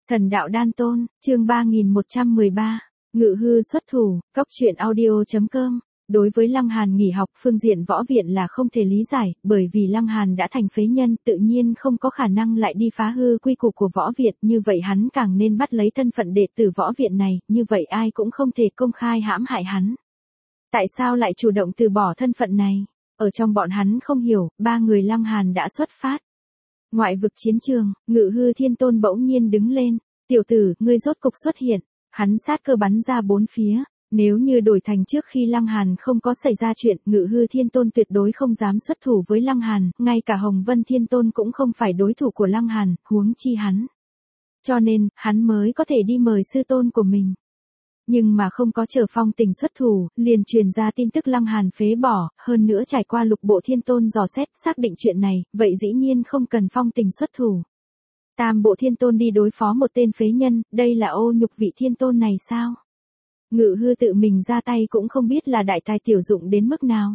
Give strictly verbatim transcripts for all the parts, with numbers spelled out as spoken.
Thần đạo đan tôn, chương ba nghìn một trăm mười ba, ngự hư xuất thủ, cốc truyện audio.com. Đối với Lăng Hàn nghỉ học phương diện võ viện là không thể lý giải, bởi vì Lăng Hàn đã thành phế nhân tự nhiên không có khả năng lại đi phá hư quy củ của võ viện, như vậy hắn càng nên bắt lấy thân phận đệ tử võ viện này, như vậy ai cũng không thể công khai hãm hại hắn. Tại sao lại chủ động từ bỏ thân phận này? Ở trong bọn hắn không hiểu, ba người Lăng Hàn đã xuất phát. Ngoại vực chiến trường, Ngự Hư Thiên Tôn bỗng nhiên đứng lên, tiểu tử, ngươi rốt cục xuất hiện, hắn sát cơ bắn ra bốn phía. Nếu như đổi thành trước khi Lăng Hàn không có xảy ra chuyện, Ngự Hư Thiên Tôn tuyệt đối không dám xuất thủ với Lăng Hàn, ngay cả Hồng Vân Thiên Tôn cũng không phải đối thủ của Lăng Hàn, huống chi hắn. Cho nên, hắn mới có thể đi mời sư tôn của mình. Nhưng mà không có chờ Phong Tình xuất thủ, liền truyền ra tin tức Lăng Hàn phế bỏ, hơn nữa trải qua lục bộ thiên tôn dò xét xác định chuyện này, vậy dĩ nhiên không cần Phong Tình xuất thủ. Tam bộ thiên tôn đi đối phó một tên phế nhân, đây là ô nhục vị thiên tôn này sao? Ngự hư tự mình ra tay cũng không biết là đại tài tiểu dụng đến mức nào.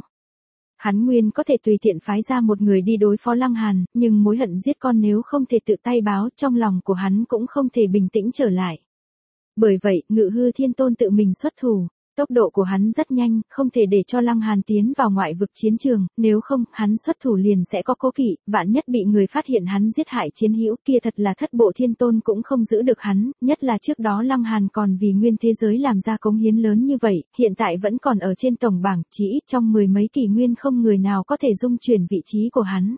Hắn nguyên có thể tùy tiện phái ra một người đi đối phó Lăng Hàn, nhưng mối hận giết con nếu không thể tự tay báo, trong lòng của hắn cũng không thể bình tĩnh trở lại. Bởi vậy, Ngự Hư Thiên Tôn tự mình xuất thủ, tốc độ của hắn rất nhanh, không thể để cho Lăng Hàn tiến vào ngoại vực chiến trường, nếu không, hắn xuất thủ liền sẽ có cố kỵ, vạn nhất bị người phát hiện hắn giết hại chiến hữu, kia thật là thất bộ thiên tôn cũng không giữ được hắn, nhất là trước đó Lăng Hàn còn vì nguyên thế giới làm ra cống hiến lớn như vậy, hiện tại vẫn còn ở trên tổng bảng, chỉ ít trong mười mấy kỷ nguyên không người nào có thể dung chuyển vị trí của hắn.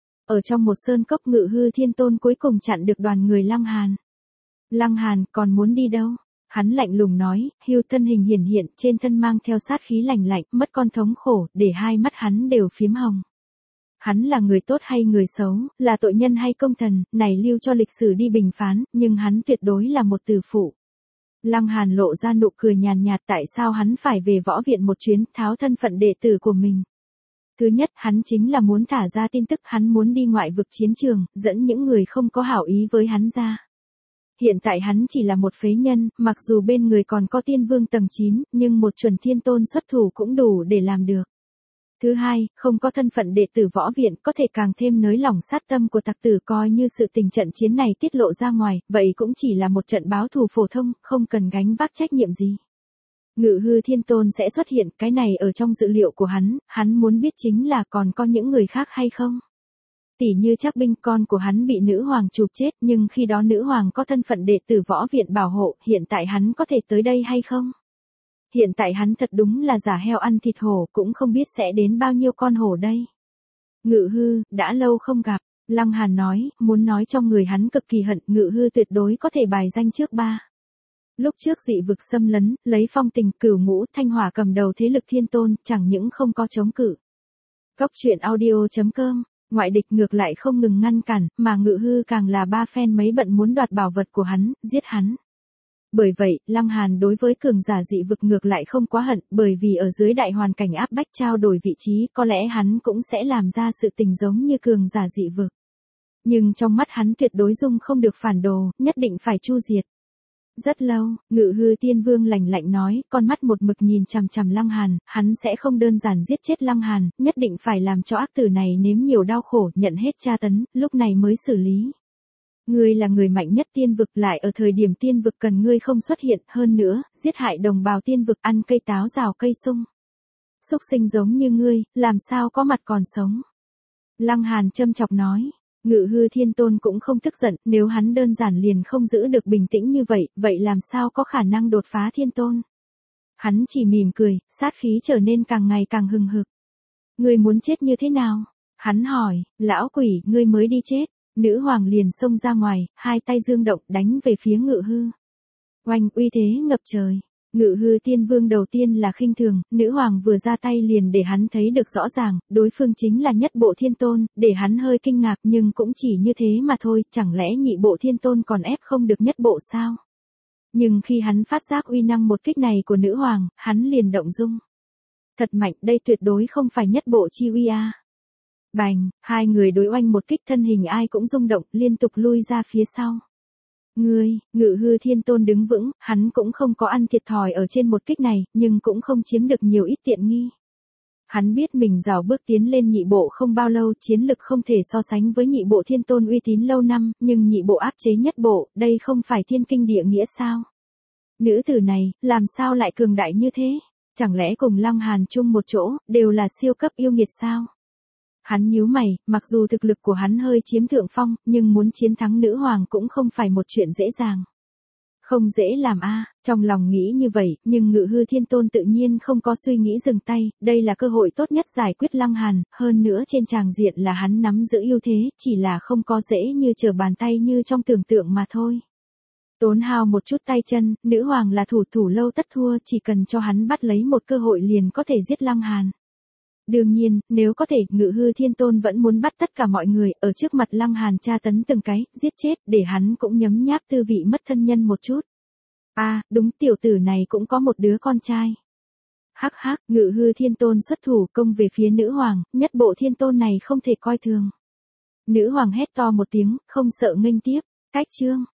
Ở trong một sơn cốc, Ngự Hư Thiên Tôn cuối cùng chặn được đoàn người Lăng Hàn. Lăng Hàn, còn muốn đi đâu? Hắn lạnh lùng nói, hưu thân hình hiển hiện, trên thân mang theo sát khí lạnh lạnh, mất con thống khổ, để hai mắt hắn đều phiếm hồng. Hắn là người tốt hay người xấu, là tội nhân hay công thần, này lưu cho lịch sử đi bình phán, nhưng hắn tuyệt đối là một tử phụ. Lăng Hàn lộ ra nụ cười nhàn nhạt, tại sao hắn phải về võ viện một chuyến, tháo thân phận đệ tử của mình. Thứ nhất, hắn chính là muốn thả ra tin tức, hắn muốn đi ngoại vực chiến trường, dẫn những người không có hảo ý với hắn ra. Hiện tại hắn chỉ là một phế nhân, mặc dù bên người còn có tiên vương tầng chín, nhưng một chuẩn thiên tôn xuất thủ cũng đủ để làm được. Thứ hai, không có thân phận đệ tử võ viện, có thể càng thêm nới lỏng sát tâm của tặc tử, coi như sự tình trận chiến này tiết lộ ra ngoài, vậy cũng chỉ là một trận báo thù phổ thông, không cần gánh vác trách nhiệm gì. Ngự Hư Thiên Tôn sẽ xuất hiện, cái này ở trong dự liệu của hắn, hắn muốn biết chính là còn có những người khác hay không. Tỷ như Trác Binh, con của hắn bị nữ hoàng chụp chết, nhưng khi đó nữ hoàng có thân phận đệ tử võ viện bảo hộ, hiện tại hắn có thể tới đây hay không? Hiện tại hắn thật đúng là giả heo ăn thịt hổ, cũng không biết sẽ đến bao nhiêu con hổ đây. Ngự Hư, đã lâu không gặp, Lăng Hàn nói, muốn nói trong người hắn cực kỳ hận, Ngự Hư tuyệt đối có thể bài danh trước ba. Lúc trước dị vực xâm lấn, lấy Phong Tình, Cửu Ngũ, Thanh Hỏa cầm đầu thế lực thiên tôn, chẳng những không có chống cự. Cốc truyện audio.com. Ngoại địch ngược lại không ngừng ngăn cản, mà Ngự Hư càng là ba phen mấy bận muốn đoạt bảo vật của hắn, giết hắn. Bởi vậy, Lăng Hàn đối với cường giả dị vực ngược lại không quá hận, bởi vì ở dưới đại hoàn cảnh áp bách trao đổi vị trí, có lẽ hắn cũng sẽ làm ra sự tình giống như cường giả dị vực. Nhưng trong mắt hắn tuyệt đối dung không được phản đồ, nhất định phải chu diệt. Rất lâu, Ngự Hư Tiên Vương lạnh lạnh nói, con mắt một mực nhìn chằm chằm Lăng Hàn, hắn sẽ không đơn giản giết chết Lăng Hàn, nhất định phải làm cho ác tử này nếm nhiều đau khổ, nhận hết tra tấn, lúc này mới xử lý. Ngươi là người mạnh nhất tiên vực, lại ở thời điểm tiên vực cần ngươi không xuất hiện, hơn nữa, giết hại đồng bào tiên vực, ăn cây táo rào cây sung. Súc sinh giống như ngươi, làm sao có mặt còn sống. Lăng Hàn châm chọc nói. Ngự Hư Thiên Tôn cũng không tức giận, nếu hắn đơn giản liền không giữ được bình tĩnh như vậy, vậy làm sao có khả năng đột phá thiên tôn. Hắn chỉ mỉm cười, sát khí trở nên càng ngày càng hừng hực. Ngươi muốn chết như thế nào? Hắn hỏi, lão quỷ, ngươi mới đi chết. Nữ hoàng liền xông ra ngoài, hai tay dương động đánh về phía Ngự Hư. Oanh, uy thế ngập trời. Ngự Hư Tiên Vương đầu tiên là khinh thường, nữ hoàng vừa ra tay liền để hắn thấy được rõ ràng, đối phương chính là nhất bộ thiên tôn, để hắn hơi kinh ngạc nhưng cũng chỉ như thế mà thôi, chẳng lẽ nhị bộ thiên tôn còn ép không được nhất bộ sao? Nhưng khi hắn phát giác uy năng một kích này của nữ hoàng, hắn liền động dung. Thật mạnh, đây tuyệt đối không phải nhất bộ chi uy a. Bành, hai người đối oanh một kích, thân hình ai cũng rung động, liên tục lui ra phía sau. Ngươi, Ngự Hư Thiên Tôn đứng vững, hắn cũng không có ăn thiệt thòi ở trên một kích này, nhưng cũng không chiếm được nhiều ít tiện nghi. Hắn biết mình rào bước tiến lên nhị bộ không bao lâu, chiến lực không thể so sánh với nhị bộ thiên tôn uy tín lâu năm, nhưng nhị bộ áp chế nhất bộ, đây không phải thiên kinh địa nghĩa sao? Nữ tử này, làm sao lại cường đại như thế? Chẳng lẽ cùng Lăng Hàn chung một chỗ, đều là siêu cấp yêu nghiệt sao? Hắn nhíu mày, mặc dù thực lực của hắn hơi chiếm thượng phong, nhưng muốn chiến thắng nữ hoàng cũng không phải một chuyện dễ dàng. Không dễ làm a, trong lòng nghĩ như vậy, nhưng Ngự Hư Thiên Tôn tự nhiên không có suy nghĩ dừng tay, đây là cơ hội tốt nhất giải quyết Lăng Hàn, hơn nữa trên tràng diện là hắn nắm giữ ưu thế, chỉ là không có dễ như trở bàn tay như trong tưởng tượng mà thôi. Tốn hao một chút tay chân, nữ hoàng là thủ thủ lâu tất thua, chỉ cần cho hắn bắt lấy một cơ hội liền có thể giết Lăng Hàn. Đương nhiên, nếu có thể, Ngự Hư Thiên Tôn vẫn muốn bắt tất cả mọi người, ở trước mặt Lăng Hàn tra tấn từng cái, giết chết, để hắn cũng nhấm nháp tư vị mất thân nhân một chút. À, đúng, tiểu tử này cũng có một đứa con trai. Hắc hắc, Ngự Hư Thiên Tôn xuất thủ công về phía nữ hoàng, nhất bộ thiên tôn này không thể coi thường. Nữ hoàng hét to một tiếng, không sợ nghênh tiếp, cách chương.